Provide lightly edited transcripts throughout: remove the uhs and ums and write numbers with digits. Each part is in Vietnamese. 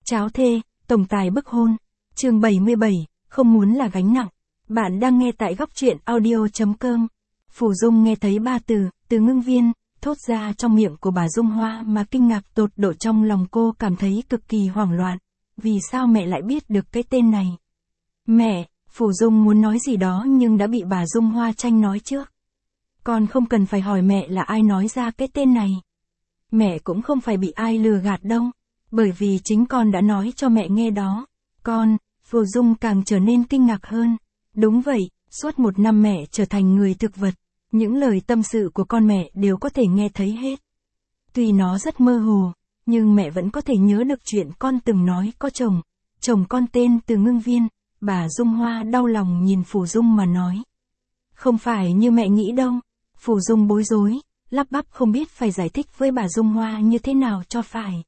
Cháo thê, tổng tài bức hôn. Chương 77, không muốn là gánh nặng. Bạn đang nghe tại góc truyện audio.com. Phù Dung nghe thấy ba từ ngưng viên, thốt ra trong miệng của bà Dung Hoa mà kinh ngạc tột độ, trong lòng cô cảm thấy cực kỳ hoảng loạn. Vì sao mẹ lại biết được cái tên này? Mẹ, Phù Dung muốn nói gì đó nhưng đã bị bà Dung Hoa tranh nói trước. Con không cần phải hỏi mẹ là ai nói ra cái tên này. Mẹ cũng không phải bị ai lừa gạt đâu, bởi vì chính con đã nói cho mẹ nghe đó. Con, Phù Dung càng trở nên kinh ngạc hơn. Đúng vậy, suốt 1 năm mẹ trở thành người thực vật. Những lời tâm sự của con mẹ đều có thể nghe thấy hết. Tuy nó rất mơ hồ, nhưng mẹ vẫn có thể nhớ được chuyện con từng nói có chồng. Chồng con tên Từ Ngưng Viên. Bà Dung Hoa đau lòng nhìn Phù Dung mà nói. Không phải như mẹ nghĩ đâu. Phù Dung bối rối, lắp bắp không biết phải giải thích với bà Dung Hoa như thế nào cho phải.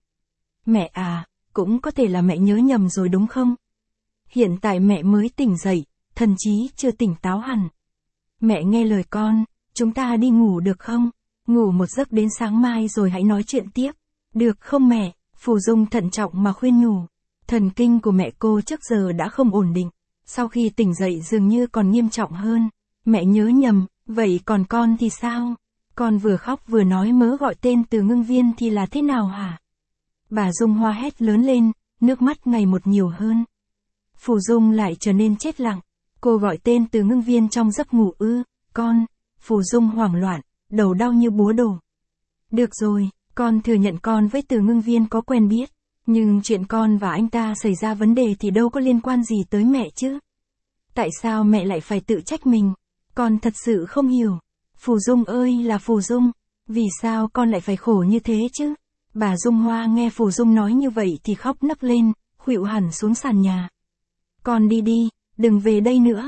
Mẹ à, cũng có thể là mẹ nhớ nhầm rồi đúng không? Hiện tại mẹ mới tỉnh dậy, thần trí chưa tỉnh táo hẳn. Mẹ nghe lời con, chúng ta đi ngủ được không? Ngủ một giấc đến sáng mai rồi hãy nói chuyện tiếp. Được không mẹ? Phù Dung thận trọng mà khuyên nhủ. Thần kinh của mẹ cô trước giờ đã không ổn định. Sau khi tỉnh dậy dường như còn nghiêm trọng hơn. Mẹ nhớ nhầm, vậy còn con thì sao? Con vừa khóc vừa nói mớ gọi tên Từ Ngưng Viên thì là thế nào hả? Bà Dung Hoa hét lớn lên, nước mắt ngày một nhiều hơn. Phù Dung lại trở nên chết lặng. Cô gọi tên Từ Ngưng Viên trong giấc ngủ ư? Con. Phù Dung hoảng loạn, đầu đau như búa đổ. Được rồi, con thừa nhận con với Từ Ngưng Viên có quen biết. Nhưng chuyện con và anh ta xảy ra vấn đề thì đâu có liên quan gì tới mẹ chứ. Tại sao mẹ lại phải tự trách mình? Con thật sự không hiểu. Phù Dung ơi là Phù Dung, vì sao con lại phải khổ như thế chứ? Bà Dung Hoa nghe Phù Dung nói như vậy thì khóc nấc lên, khuỵu hẳn xuống sàn nhà. Con đi đi, đừng về đây nữa.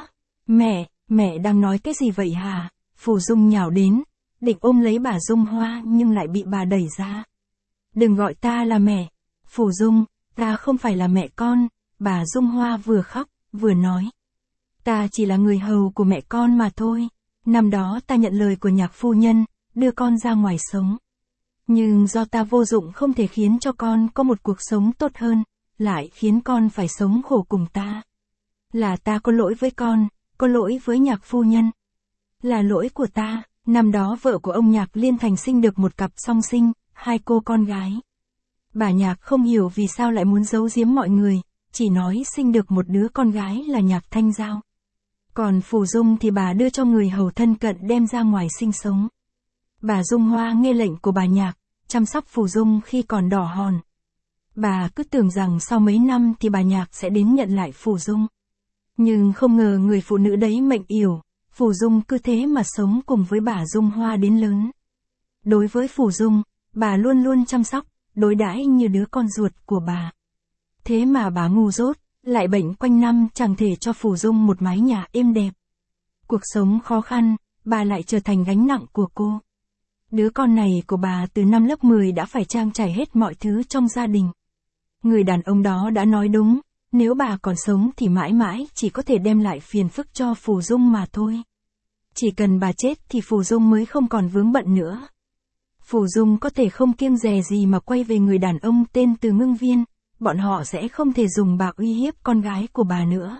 Mẹ đang nói cái gì vậy hả? Phù Dung nhào đến, định ôm lấy bà Dung Hoa nhưng lại bị bà đẩy ra. Đừng gọi ta là mẹ. Phù Dung, ta không phải là mẹ con. Bà Dung Hoa vừa khóc, vừa nói. Ta chỉ là người hầu của mẹ con mà thôi. Năm đó ta nhận lời của nhạc phu nhân, đưa con ra ngoài sống. Nhưng do ta vô dụng không thể khiến cho con có một cuộc sống tốt hơn, lại khiến con phải sống khổ cùng ta. Là ta có lỗi với con, có lỗi với nhạc phu nhân. Là lỗi của ta, năm đó vợ của ông Nhạc Liên Thành sinh được một cặp song sinh, 2 cô con gái. Bà Nhạc không hiểu vì sao lại muốn giấu giếm mọi người, chỉ nói sinh được một đứa con gái là Nhạc Thanh Giao. Còn Phù Dung thì bà đưa cho người hầu thân cận đem ra ngoài sinh sống. Bà Dung Hoa nghe lệnh của bà Nhạc, chăm sóc Phù Dung khi còn đỏ hòn. Bà cứ tưởng rằng sau mấy năm thì bà Nhạc sẽ đến nhận lại Phù Dung. Nhưng không ngờ người phụ nữ đấy mệnh yểu, Phù Dung cứ thế mà sống cùng với bà Dung Hoa đến lớn. Đối với Phù Dung, bà luôn luôn chăm sóc, đối đãi như đứa con ruột của bà. Thế mà bà ngu dốt, lại bệnh quanh năm chẳng thể cho Phù Dung một mái nhà êm đẹp. Cuộc sống khó khăn, bà lại trở thành gánh nặng của cô. Đứa con này của bà từ năm lớp 10 đã phải trang trải hết mọi thứ trong gia đình. Người đàn ông đó đã nói đúng, nếu bà còn sống thì mãi mãi chỉ có thể đem lại phiền phức cho Phù Dung mà thôi. Chỉ cần bà chết thì Phù Dung mới không còn vướng bận nữa. Phù Dung có thể không kiêng dè gì mà quay về người đàn ông tên Từ Ngưng Viên, bọn họ sẽ không thể dùng bạc uy hiếp con gái của bà nữa.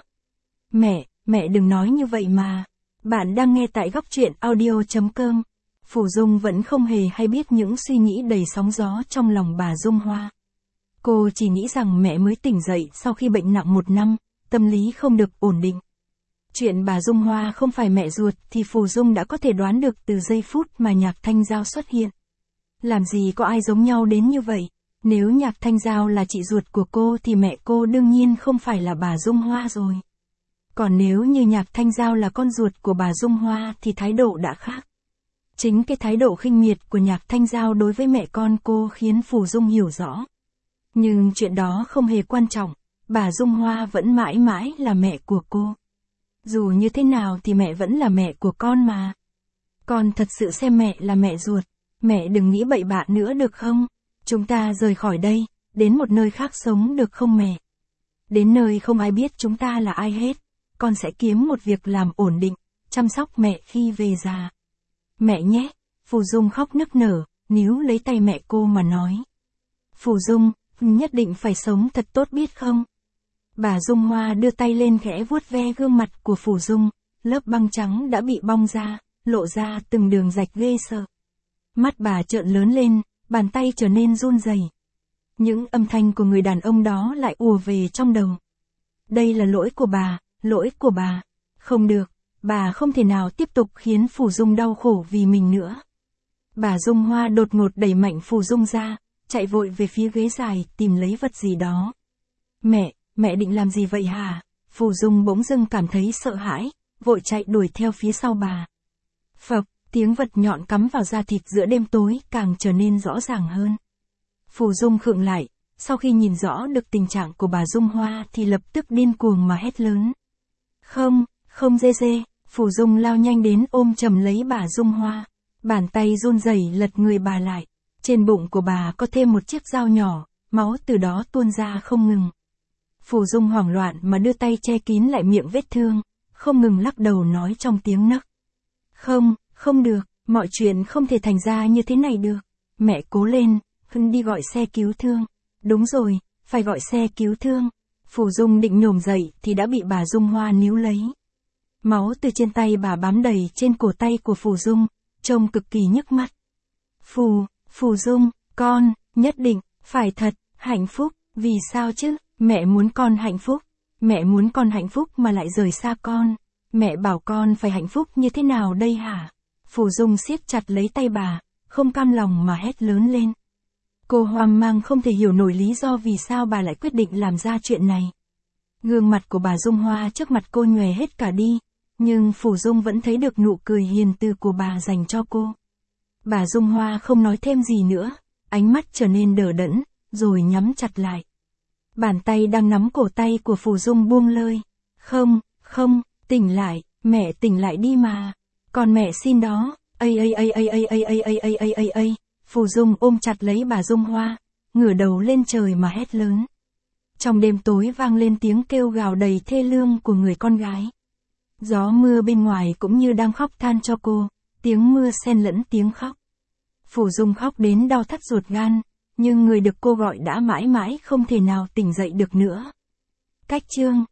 Mẹ đừng nói như vậy mà. Bạn đang nghe tại góc truyện audio.com. Phù Dung vẫn không hề hay biết những suy nghĩ đầy sóng gió trong lòng bà Dung Hoa. Cô chỉ nghĩ rằng mẹ mới tỉnh dậy sau khi bệnh nặng 1 năm, tâm lý không được ổn định. Chuyện bà Dung Hoa không phải mẹ ruột thì Phù Dung đã có thể đoán được từ giây phút mà Nhạc Thanh Giao xuất hiện. Làm gì có ai giống nhau đến như vậy? Nếu Nhạc Thanh Giao là chị ruột của cô thì mẹ cô đương nhiên không phải là bà Dung Hoa rồi. Còn nếu như Nhạc Thanh Giao là con ruột của bà Dung Hoa thì thái độ đã khác. Chính cái thái độ khinh miệt của Nhạc Thanh Giao đối với mẹ con cô khiến Phù Dung hiểu rõ. Nhưng chuyện đó không hề quan trọng, bà Dung Hoa vẫn mãi mãi là mẹ của cô. Dù như thế nào thì mẹ vẫn là mẹ của con mà. Con thật sự xem mẹ là mẹ ruột, mẹ đừng nghĩ bậy bạ nữa được không? Chúng ta rời khỏi đây, đến một nơi khác sống được không mẹ? Đến nơi không ai biết chúng ta là ai hết, con sẽ kiếm một việc làm ổn định, chăm sóc mẹ khi về già. Mẹ nhé, Phù Dung khóc nức nở, níu lấy tay mẹ cô mà nói. Phù Dung, Nhất định phải sống thật tốt biết không? Bà Dung Hoa đưa tay lên khẽ vuốt ve gương mặt của Phủ Dung, lớp băng trắng đã bị bong ra, lộ ra từng đường rạch ghê sợ. Mắt bà trợn lớn lên, bàn tay trở nên run rẩy. Những âm thanh của người đàn ông đó lại ùa về trong đầu. Đây là lỗi của bà, lỗi của bà. Không được, bà không thể nào tiếp tục khiến Phủ Dung đau khổ vì mình nữa. Bà Dung Hoa đột ngột đẩy mạnh Phủ Dung ra, chạy vội về phía ghế dài tìm lấy vật gì đó. Mẹ định làm gì vậy hả? Phủ Dung bỗng dưng cảm thấy sợ hãi, vội chạy đuổi theo phía sau bà. Phập, tiếng vật nhọn cắm vào da thịt giữa đêm tối càng trở nên rõ ràng hơn. Phủ Dung khựng lại, sau khi nhìn rõ được tình trạng của bà Dung Hoa thì lập tức điên cuồng mà hét lớn. Không dê, Phủ Dung lao nhanh đến ôm chầm lấy bà Dung Hoa. Bàn tay run rẩy lật người bà lại. Trên bụng của bà có thêm một chiếc dao nhỏ, máu từ đó tuôn ra không ngừng. Phủ Dung hoảng loạn mà đưa tay che kín lại miệng vết thương, không ngừng lắc đầu nói trong tiếng nấc. Không được, mọi chuyện không thể thành ra như thế này được. Mẹ cố lên, đi gọi xe cứu thương. Đúng rồi, phải gọi xe cứu thương. Phủ Dung định nhổm dậy thì đã bị bà Dung Hoa níu lấy. Máu từ trên tay bà bám đầy trên cổ tay của Phủ Dung, trông cực kỳ nhức mắt. Phủ Dung, con, nhất định, phải thật, hạnh phúc, vì sao chứ, mẹ muốn con hạnh phúc. Mẹ muốn con hạnh phúc mà lại rời xa con. Mẹ bảo con phải hạnh phúc như thế nào đây hả? Phủ Dung siết chặt lấy tay bà, không cam lòng mà hét lớn lên. Cô hoang mang không thể hiểu nổi lý do vì sao bà lại quyết định làm ra chuyện này. Gương mặt của bà Dung Hoa trước mặt cô nhòe hết cả đi, nhưng Phủ Dung vẫn thấy được nụ cười hiền từ của bà dành cho cô. Bà Dung Hoa không nói thêm gì nữa, ánh mắt trở nên đờ đẫn, rồi nhắm chặt lại. Bàn tay đang nắm cổ tay của Phủ Dung buông lơi. Không, tỉnh lại, mẹ tỉnh lại đi mà. Còn mẹ xin đó. Phủ Dung ôm chặt lấy bà Dung Hoa, ngửa đầu lên trời mà hét lớn. Trong đêm tối vang lên tiếng kêu gào đầy thê lương của người con gái. Gió mưa bên ngoài cũng như đang khóc than cho cô, tiếng mưa xen lẫn tiếng khóc. Phủ Dung khóc đến đau thắt ruột gan, nhưng người được cô gọi đã mãi mãi không thể nào tỉnh dậy được nữa. Cách chương